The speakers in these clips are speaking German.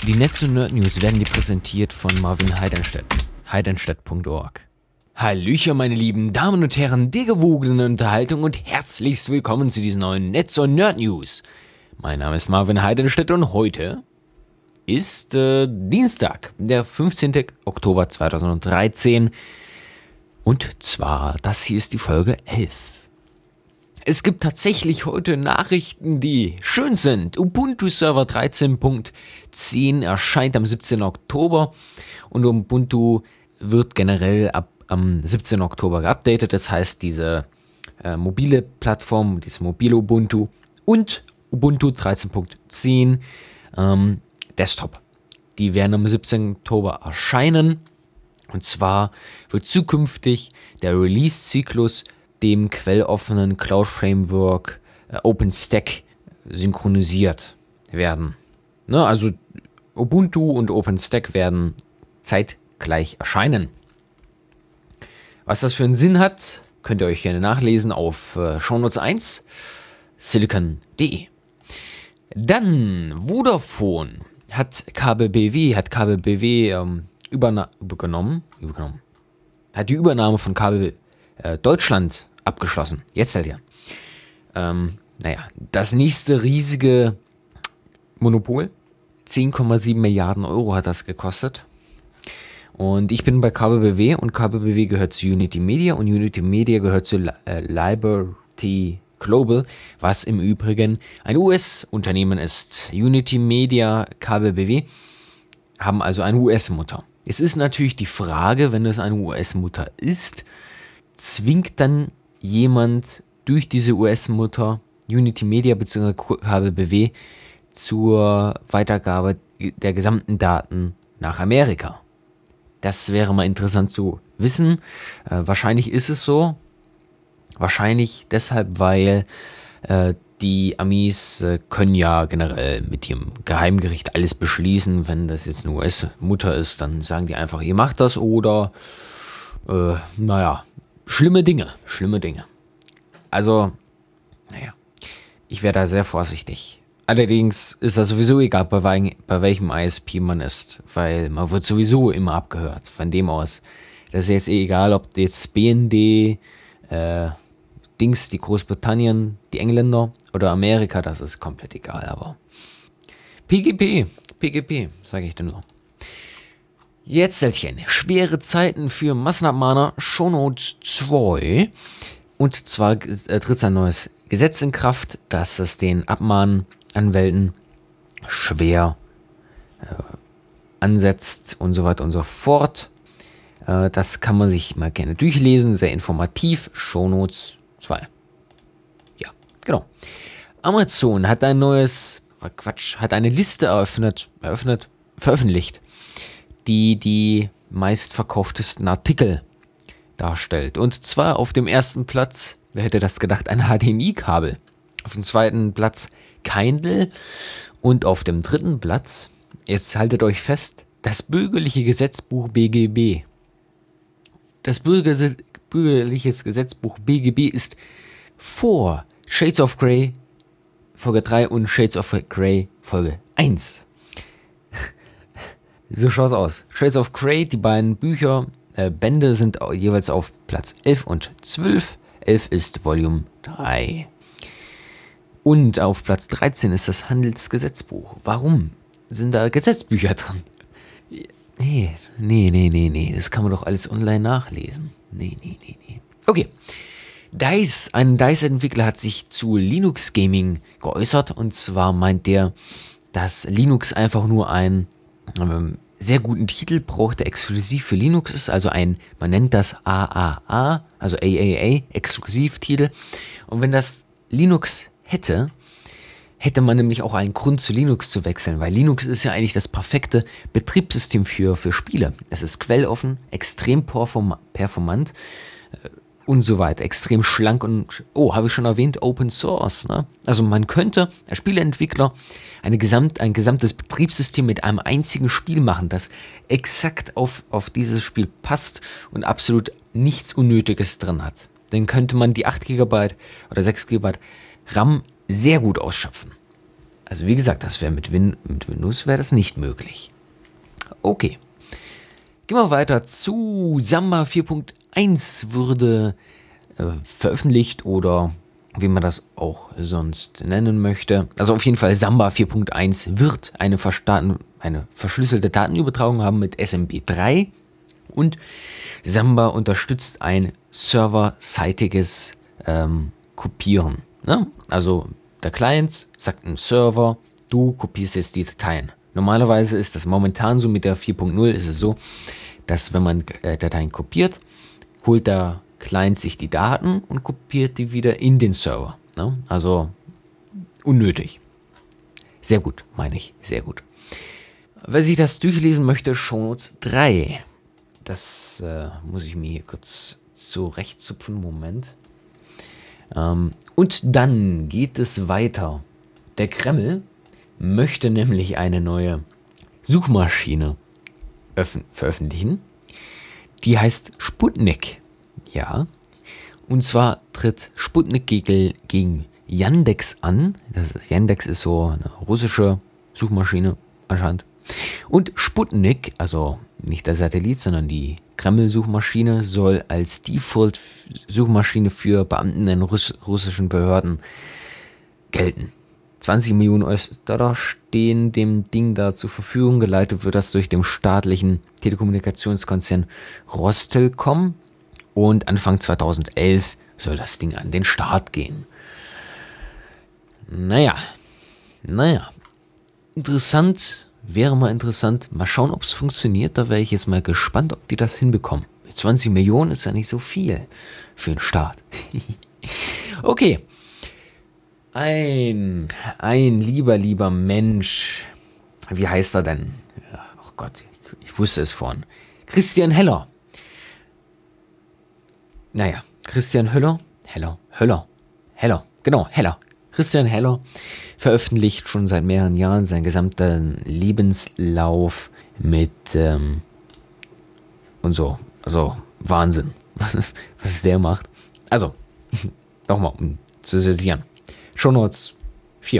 Die Netz- und Nerd-News werden dir präsentiert von Marvin Heidenstedt. heidenstedt.org. Hallöchen, meine lieben Damen und Herren der gewogenen Unterhaltung und herzlichst willkommen zu diesen neuen Netz- und Nerd-News. Mein Name ist Marvin Heidenstedt und heute ist Dienstag, der 15. Oktober 2013. Und zwar, das hier ist die Folge 11. Es gibt tatsächlich heute Nachrichten, die schön sind. Ubuntu Server 13.10 erscheint am 17. Oktober und Ubuntu wird generell am 17. Oktober geupdatet. Das heißt, diese mobile Plattform, dieses mobile Ubuntu und Ubuntu 13.10 Desktop, die werden am 17. Oktober erscheinen. Und zwar wird zukünftig der Release-Zyklus dem quelloffenen Cloud-Framework OpenStack synchronisiert werden. Ne, also Ubuntu und OpenStack werden zeitgleich erscheinen. Was das für einen Sinn hat, könnt ihr euch gerne nachlesen auf Shownotes 1, silicon.de. Dann Vodafone hat KBBW übernommen. Hat die Übernahme von Kabel Deutschland abgeschlossen. Jetzt halt ja. Das nächste riesige Monopol. 10,7 Milliarden Euro hat das gekostet. Und ich bin bei KBBW und KBBW gehört zu Unity Media und Unity Media gehört zu Liberty Global, was im Übrigen ein US-Unternehmen ist. Unity Media, KBBW haben also eine US-Mutter. Es ist natürlich die Frage, wenn es eine US-Mutter ist, zwingt dann jemand durch diese US-Mutter Unity Media bzw. KBBW zur Weitergabe der gesamten Daten nach Amerika? Das wäre mal interessant zu wissen. Wahrscheinlich ist es so. Wahrscheinlich deshalb, weil die Amis können ja generell mit ihrem Geheimgericht alles beschließen. Wenn das jetzt eine US-Mutter ist, dann sagen die einfach, ihr macht das oder schlimme Dinge. Also, ich wäre da sehr vorsichtig. Allerdings ist das sowieso egal, bei welchem ISP man ist, weil man wird sowieso immer abgehört. Von dem aus, das ist jetzt egal, ob jetzt BND, die Großbritannien, die Engländer oder Amerika, das ist komplett egal, aber PGP, sage ich dir nur. Jetzt, Seltchen, schwere Zeiten für Massenabmahner, Shownotes 2. Und zwar tritt ein neues Gesetz in Kraft, das es den Abmahnanwälten schwer ansetzt und so weiter und so fort. Das kann man sich mal gerne durchlesen, sehr informativ. Shownotes 2. Ja, genau. Amazon hat eine Liste veröffentlicht, die meistverkauftesten Artikel darstellt. Und zwar auf dem ersten Platz, wer hätte das gedacht, ein HDMI-Kabel. Auf dem zweiten Platz Kindle und auf dem dritten Platz, jetzt haltet euch fest, das bürgerliche Gesetzbuch BGB. Das bürgerliche Gesetzbuch BGB ist vor Shades of Grey Folge 3 und Shades of Grey Folge 1. So schaut's aus. Shades of Grey, die beiden Bände sind jeweils auf Platz 11 und 12. 11 ist Volume 3. Und auf Platz 13 ist das Handelsgesetzbuch. Warum sind da Gesetzbücher drin? Nee. Das kann man doch alles online nachlesen. Nee. Okay. Ein DICE-Entwickler hat sich zu Linux Gaming geäußert. Und zwar meint der, dass Linux einfach nur einen sehr guten Titel braucht, der exklusiv für Linux ist. Also man nennt das AAA, also AAA, Exklusivtitel. Und wenn das Linux hätte man nämlich auch einen Grund zu Linux zu wechseln, weil Linux ist ja eigentlich das perfekte Betriebssystem für Spiele. Es ist quelloffen, extrem performant und so weiter, extrem schlank und, habe ich schon erwähnt, Open Source. Ne? Also man könnte als Spieleentwickler ein gesamtes Betriebssystem mit einem einzigen Spiel machen, das exakt auf dieses Spiel passt und absolut nichts Unnötiges drin hat. Dann könnte man die 8 GB oder 6 GB RAM sehr gut ausschöpfen. Also wie gesagt, das wäre mit Windows wäre das nicht möglich. Okay. Gehen wir weiter zu Samba 4.1 wurde veröffentlicht oder wie man das auch sonst nennen möchte. Also auf jeden Fall Samba 4.1 wird eine verschlüsselte Datenübertragung haben mit SMB3 und Samba unterstützt ein serverseitiges Kopieren. Ne? Also der Client sagt einem Server, du kopierst jetzt die Dateien. Normalerweise ist das momentan so mit der 4.0 ist es so, dass wenn man Dateien kopiert, holt der Client sich die Daten und kopiert die wieder in den Server. Ne? Also unnötig. Sehr gut, meine ich, sehr gut. Wer sich das durchlesen möchte, Shownotes 3. Das muss ich mir hier kurz zurechtzupfen, Moment. Und dann geht es weiter. Der Kreml möchte nämlich eine neue Suchmaschine veröffentlichen. Die heißt Sputnik. Ja. Und zwar tritt Sputnik gegen Yandex an. Yandex ist so eine russische Suchmaschine anscheinend. Und Sputnik, also nicht der Satellit, sondern die Kreml-Suchmaschine, soll als Default-Suchmaschine für Beamten in russischen Behörden gelten. 20 Millionen US-Dollar stehen dem Ding da zur Verfügung. Geleitet wird das durch den staatlichen Telekommunikationskonzern Rostelcom. Und Anfang 2011 soll das Ding an den Start gehen. Naja. Wäre mal interessant. Mal schauen, ob es funktioniert. Da wäre ich jetzt mal gespannt, ob die das hinbekommen. 20 Millionen ist ja nicht so viel für einen Start. Okay. Ein lieber Mensch. Wie heißt er denn? Oh Gott, ich wusste es vorhin. Christian Heller. Naja, Christian Heller. Christian Heller veröffentlicht schon seit mehreren Jahren seinen gesamten Lebenslauf mit und so. Also Wahnsinn, was der macht. Also, nochmal, um zu zitieren. Shownotes 4.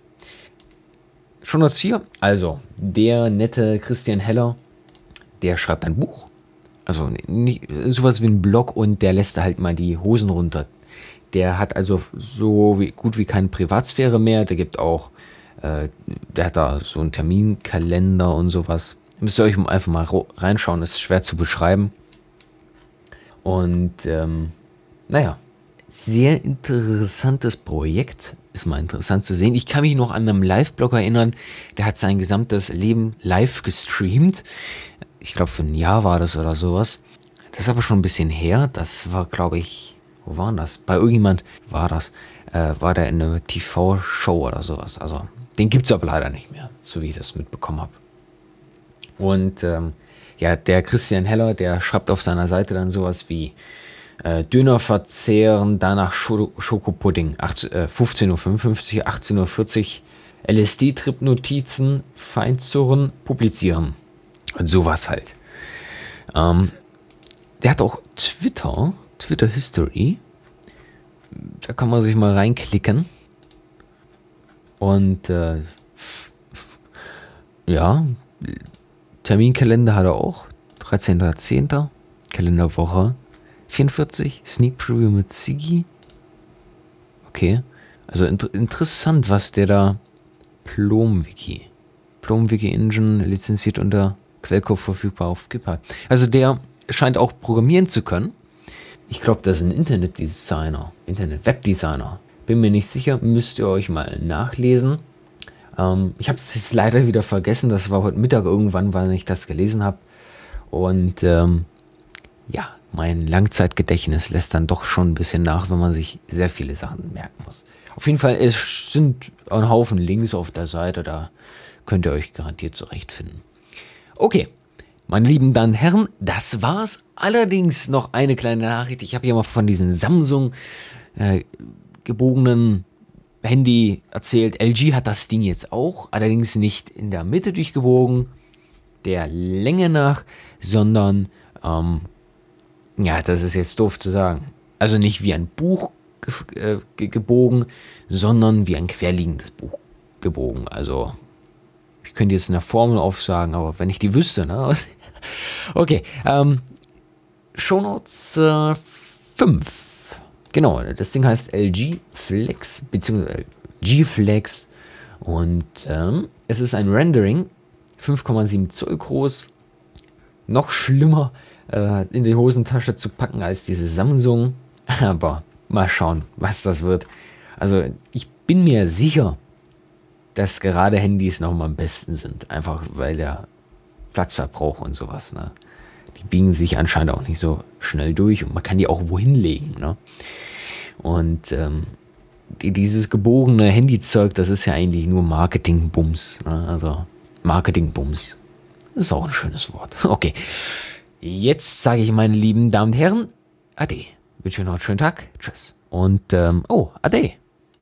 Also, der nette Christian Heller, der schreibt ein Buch. Also nicht, sowas wie ein Blog und der lässt halt mal die Hosen runter. Der hat also gut wie keine Privatsphäre mehr. Der gibt auch, der hat da so einen Terminkalender und sowas. Müsst ihr euch einfach mal reinschauen, ist schwer zu beschreiben. Und naja, sehr interessantes Projekt. Ist mal interessant zu sehen. Ich kann mich noch an einem Live-Blog erinnern, der hat sein gesamtes Leben live gestreamt. Ich glaube, für ein Jahr war das oder sowas. Das ist aber schon ein bisschen her. Das war, glaube ich, wo war das? Bei irgendjemand war das. War der in einer TV-Show oder sowas. Also, den gibt es aber leider nicht mehr, so wie ich das mitbekommen habe. Und ja, der Christian Heller, der schreibt auf seiner Seite dann sowas wie Döner verzehren, danach Schokopudding, 15.55 Uhr, 18.40 Uhr, LSD-Trip-Notizen, Feinzurren, publizieren. Und sowas halt. Der hat auch Twitter History. Da kann man sich mal reinklicken. Und ja, Terminkalender hat er auch. 13.10. Kalenderwoche 44. Sneak Preview mit Ziggy. Okay. Also interessant, was der da. Plom-Wiki Engine lizenziert unter Quellcode verfügbar auf GitHub. Also der scheint auch programmieren zu können. Ich glaube, das ist ein Internet-Webdesigner. Bin mir nicht sicher, müsst ihr euch mal nachlesen. Ich habe es jetzt leider wieder vergessen, das war heute Mittag irgendwann, weil ich das gelesen habe. Und ja, mein Langzeitgedächtnis lässt dann doch schon ein bisschen nach, wenn man sich sehr viele Sachen merken muss. Auf jeden Fall, es sind ein Haufen Links auf der Seite, da könnt ihr euch garantiert zurechtfinden. Okay, meine lieben Damen und Herren, das war's. Allerdings noch eine kleine Nachricht. Ich habe ja mal von diesem Samsung gebogenen Handy erzählt. LG hat das Ding jetzt auch, allerdings nicht in der Mitte durchgebogen, der Länge nach, sondern, ja, das ist jetzt doof zu sagen. Also nicht wie ein Buch gebogen, sondern wie ein querliegendes Buch. gebogen. Also, ich könnte jetzt eine Formel aufsagen, aber wenn ich die wüsste, ne? Okay, Shownotes 5. Genau, das Ding heißt LG Flex, beziehungsweise G-Flex. Und es ist ein Rendering, 5,7 Zoll groß. Noch schlimmer in die Hosentasche zu packen als diese Samsung. Aber mal schauen, was das wird. Also ich bin mir sicher, dass gerade Handys noch mal am besten sind. Einfach weil der Platzverbrauch und sowas, ne? Die biegen sich anscheinend auch nicht so schnell durch und man kann die auch wohin legen, ne? Und dieses gebogene Handyzeug, das ist ja eigentlich nur Marketingbums, ne? Also Marketingbums. Das ist auch ein schönes Wort. Okay. Jetzt sage ich, meine lieben Damen und Herren, Ade. Wünsche euch noch einen schönen Tag. Tschüss. Und, Ade.